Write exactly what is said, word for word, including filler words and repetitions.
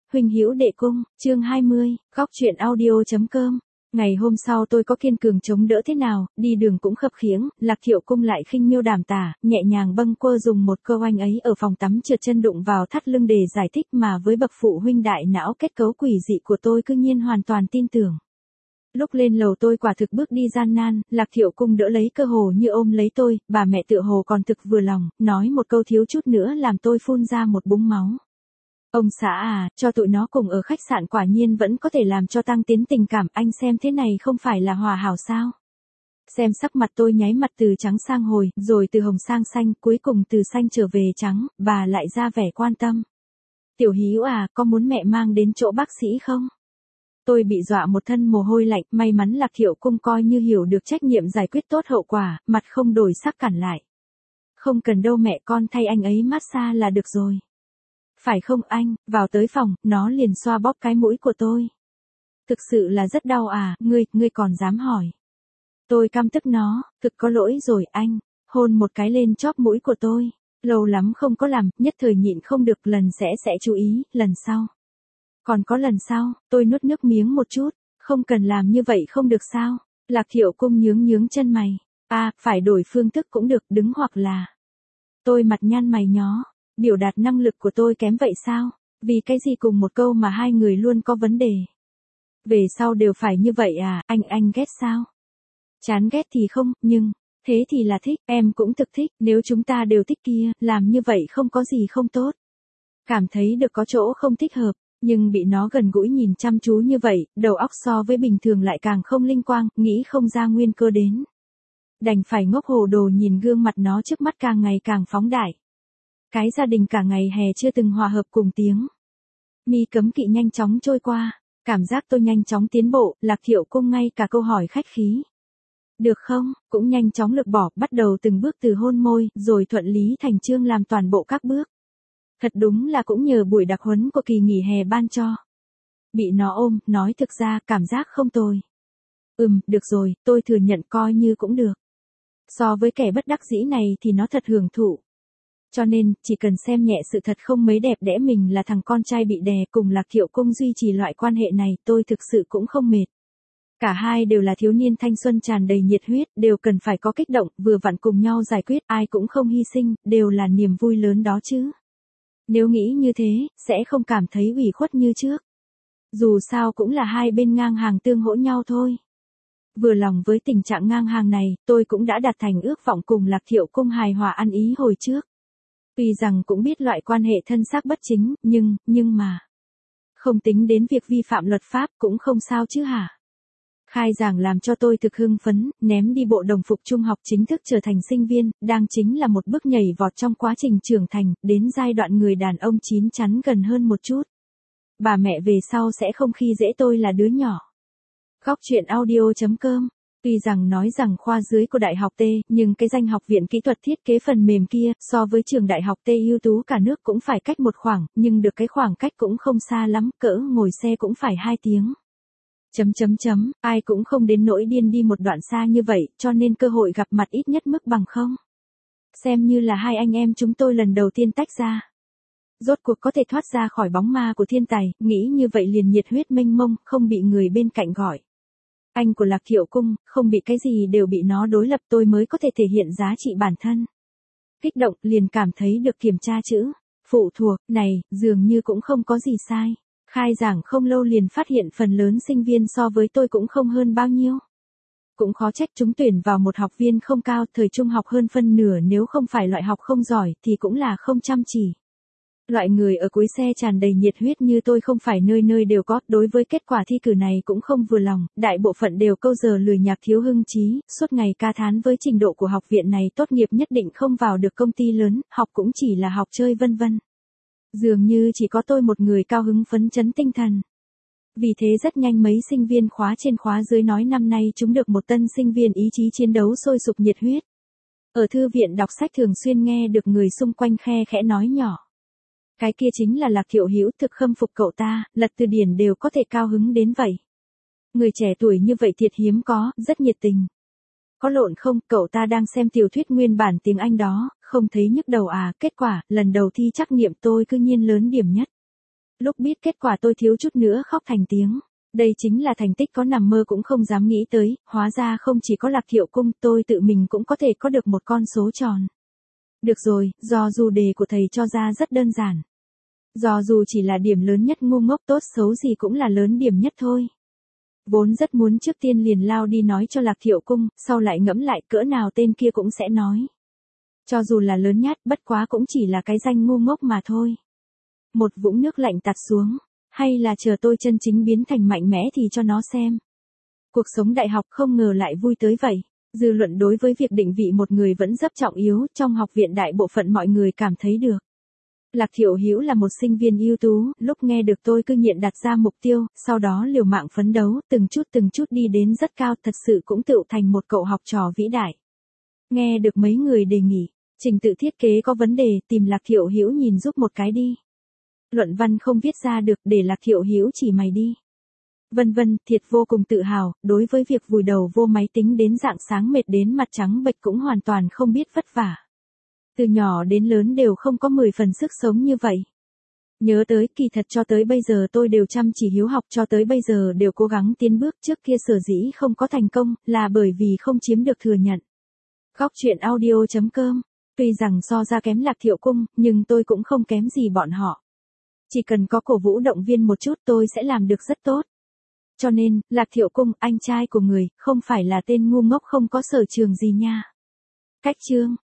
Huynh hữu đệ cung, chương hai mươi, góc truyện audio.com. Ngày hôm sau tôi có kiên cường chống đỡ thế nào, đi đường cũng khập khiễng, Lạc Thiệu Cung lại khinh miêu đàm tả, nhẹ nhàng bâng quơ dùng một câu anh ấy ở phòng tắm trượt chân đụng vào thắt lưng để giải thích mà với bậc phụ huynh đại não kết cấu quỷ dị của tôi cư nhiên hoàn toàn tin tưởng. Lúc lên lầu tôi quả thực bước đi gian nan, Lạc Thiệu Cung đỡ lấy cơ hồ như ôm lấy tôi, bà mẹ tựa hồ còn thực vừa lòng, nói một câu thiếu chút nữa làm tôi phun ra một búng máu. Ông xã à, cho tụi nó cùng ở khách sạn quả nhiên vẫn có thể làm cho tăng tiến tình cảm, anh xem thế này không phải là hòa hảo sao? Xem sắc mặt tôi nháy mặt từ trắng sang hồi, rồi từ hồng sang xanh, cuối cùng từ xanh trở về trắng, bà lại ra vẻ quan tâm. Tiểu Hữu à, có muốn mẹ mang đến chỗ bác sĩ không? Tôi bị dọa một thân mồ hôi lạnh, may mắn Lạc Thiệu Cung coi như hiểu được trách nhiệm giải quyết tốt hậu quả, mặt không đổi sắc cản lại. Không cần đâu mẹ, con thay anh ấy massage là được rồi. Phải không anh, vào tới phòng, nó liền xoa bóp cái mũi của tôi. Thực sự là rất đau à, ngươi, ngươi còn dám hỏi. Tôi căm tức nó, thực có lỗi rồi anh, hôn một cái lên chóp mũi của tôi. Lâu lắm không có làm, nhất thời nhịn không được, lần sẽ sẽ chú ý, lần sau. Còn có lần sau, tôi nuốt nước miếng một chút, không cần làm như vậy không được sao. Lạc Thiệu Cung nhướng nhướng chân mày. À, phải đổi phương thức cũng được, đứng hoặc là. Tôi mặt nhăn mày nhó. Biểu đạt năng lực của tôi kém vậy sao? Vì cái gì cùng một câu mà hai người luôn có vấn đề? Về sau đều phải như vậy à, anh anh ghét sao? Chán ghét thì không, nhưng, thế thì là thích, em cũng thực thích, nếu chúng ta đều thích kia, làm như vậy không có gì không tốt. Cảm thấy được có chỗ không thích hợp, nhưng bị nó gần gũi nhìn chăm chú như vậy, đầu óc so với bình thường lại càng không linh quang, nghĩ không ra nguyên cơ đến. Đành phải ngốc hồ đồ nhìn gương mặt nó trước mắt càng ngày càng phóng đại. Cái gia đình cả ngày hè chưa từng hòa hợp cùng tiếng. Mi cấm kỵ nhanh chóng trôi qua, cảm giác tôi nhanh chóng tiến bộ, Lạc Thiệu Cung ngay cả câu hỏi khách khí. Được không, cũng nhanh chóng lược bỏ, bắt đầu từng bước từ hôn môi, rồi thuận lý thành chương làm toàn bộ các bước. Thật đúng là cũng nhờ buổi đặc huấn của kỳ nghỉ hè ban cho. Bị nó ôm, nói thực ra cảm giác không tồi. Ừm, được rồi, tôi thừa nhận coi như cũng được. So với kẻ bất đắc dĩ này thì nó thật hưởng thụ. Cho nên, chỉ cần xem nhẹ sự thật không mấy đẹp đẽ mình là thằng con trai bị đè cùng Lạc Thiệu Cung duy trì loại quan hệ này, tôi thực sự cũng không mệt. Cả hai đều là thiếu niên thanh xuân tràn đầy nhiệt huyết, đều cần phải có kích động, vừa vặn cùng nhau giải quyết, ai cũng không hy sinh, đều là niềm vui lớn đó chứ. Nếu nghĩ như thế, sẽ không cảm thấy ủy khuất như trước. Dù sao cũng là hai bên ngang hàng tương hỗ nhau thôi. Vừa lòng với tình trạng ngang hàng này, tôi cũng đã đạt thành ước vọng cùng Lạc Thiệu Cung hài hòa ăn ý hồi trước. Tuy rằng cũng biết loại quan hệ thân xác bất chính, nhưng, nhưng mà. Không tính đến việc vi phạm luật pháp cũng không sao chứ hả? Khai giảng làm cho tôi thực hưng phấn, ném đi bộ đồng phục trung học chính thức trở thành sinh viên, đang chính là một bước nhảy vọt trong quá trình trưởng thành, đến giai đoạn người đàn ông chín chắn gần hơn một chút. Bà mẹ về sau sẽ không khi dễ tôi là đứa nhỏ. Góc truyện audio.com. Tuy rằng nói rằng khoa dưới của Đại học T, nhưng cái danh Học viện Kỹ thuật Thiết kế phần mềm kia, so với trường Đại học T ưu tú cả nước cũng phải cách một khoảng, nhưng được cái khoảng cách cũng không xa lắm, cỡ ngồi xe cũng phải hai tiếng. Chấm chấm chấm, ai cũng không đến nỗi điên đi một đoạn xa như vậy, cho nên cơ hội gặp mặt ít nhất mức bằng không. Xem như là hai anh em chúng tôi lần đầu tiên tách ra. Rốt cuộc có thể thoát ra khỏi bóng ma của thiên tài, nghĩ như vậy liền nhiệt huyết mênh mông, không bị người bên cạnh gọi. Anh của Lạc Thiệu Cung, không bị cái gì đều bị nó đối lập, tôi mới có thể thể hiện giá trị bản thân. Kích động, liền cảm thấy được kiểm tra chữ. Phụ thuộc, này, dường như cũng không có gì sai. Khai giảng không lâu liền phát hiện phần lớn sinh viên so với tôi cũng không hơn bao nhiêu. Cũng khó trách chúng tuyển vào một học viên không cao, thời trung học hơn phân nửa, nếu không phải loại học không giỏi thì cũng là không chăm chỉ. Loại người ở cuối xe tràn đầy nhiệt huyết như tôi không phải nơi nơi đều có, đối với kết quả thi cử này cũng không vừa lòng, đại bộ phận đều câu giờ lười nhác thiếu hưng trí, suốt ngày ca thán với trình độ của học viện này tốt nghiệp nhất định không vào được công ty lớn, học cũng chỉ là học chơi vân vân. Dường như chỉ có tôi một người cao hứng phấn chấn tinh thần. Vì thế rất nhanh mấy sinh viên khóa trên khóa dưới nói năm nay chúng được một tân sinh viên ý chí chiến đấu sôi sục nhiệt huyết. Ở thư viện đọc sách thường xuyên nghe được người xung quanh khe khẽ nói nhỏ. Cái kia chính là Lạc Thiệu Hữu, thực khâm phục cậu ta, lật từ điển đều có thể cao hứng đến vậy. Người trẻ tuổi như vậy thiệt hiếm có, rất nhiệt tình. Có lộn không, cậu ta đang xem tiểu thuyết nguyên bản tiếng Anh đó, không thấy nhức đầu à, kết quả, lần đầu thi trắc nghiệm tôi cư nhiên lớn điểm nhất. Lúc biết kết quả tôi thiếu chút nữa khóc thành tiếng. Đây chính là thành tích có nằm mơ cũng không dám nghĩ tới, hóa ra không chỉ có Lạc Thiệu Cung, tôi tự mình cũng có thể có được một con số tròn. Được rồi, do dù đề của thầy cho ra rất đơn giản. Do dù chỉ là điểm lớn nhất, ngu ngốc tốt xấu gì cũng là lớn điểm nhất thôi. Vốn rất muốn trước tiên liền lao đi nói cho Lạc Thiệu Cung, sau lại ngẫm lại cỡ nào tên kia cũng sẽ nói. Cho dù là lớn nhát, bất quá cũng chỉ là cái danh ngu ngốc mà thôi. Một vũng nước lạnh tạt xuống, hay là chờ tôi chân chính biến thành mạnh mẽ thì cho nó xem. Cuộc sống đại học không ngờ lại vui tới vậy. Dư luận đối với việc định vị một người vẫn rất trọng yếu, trong học viện đại bộ phận mọi người cảm thấy được. Lạc Thiệu Hữu là một sinh viên ưu tú, lúc nghe được tôi cứ nghiện đặt ra mục tiêu, sau đó liều mạng phấn đấu, từng chút từng chút đi đến rất cao, thật sự cũng tựu thành một cậu học trò vĩ đại. Nghe được mấy người đề nghị, trình tự thiết kế có vấn đề, tìm Lạc Thiệu Hữu nhìn giúp một cái đi. Luận văn không viết ra được, để Lạc Thiệu Hữu chỉ mày đi. Vân vân, thiệt vô cùng tự hào, đối với việc vùi đầu vô máy tính đến rạng sáng mệt đến mặt trắng bệch cũng hoàn toàn không biết vất vả. Từ nhỏ đến lớn đều không có mười phần sức sống như vậy. Nhớ tới, kỳ thật cho tới bây giờ tôi đều chăm chỉ hiếu học, cho tới bây giờ đều cố gắng tiến bước, trước kia sở dĩ không có thành công, là bởi vì không chiếm được thừa nhận. Góc truyện audio chấm com. Tuy rằng so ra kém Lạc Thiệu Cung, nhưng tôi cũng không kém gì bọn họ. Chỉ cần có cổ vũ động viên một chút tôi sẽ làm được rất tốt. Cho nên, Lạc Thiệu Cung, anh trai của người, không phải là tên ngu ngốc không có sở trường gì nha. Cách chương.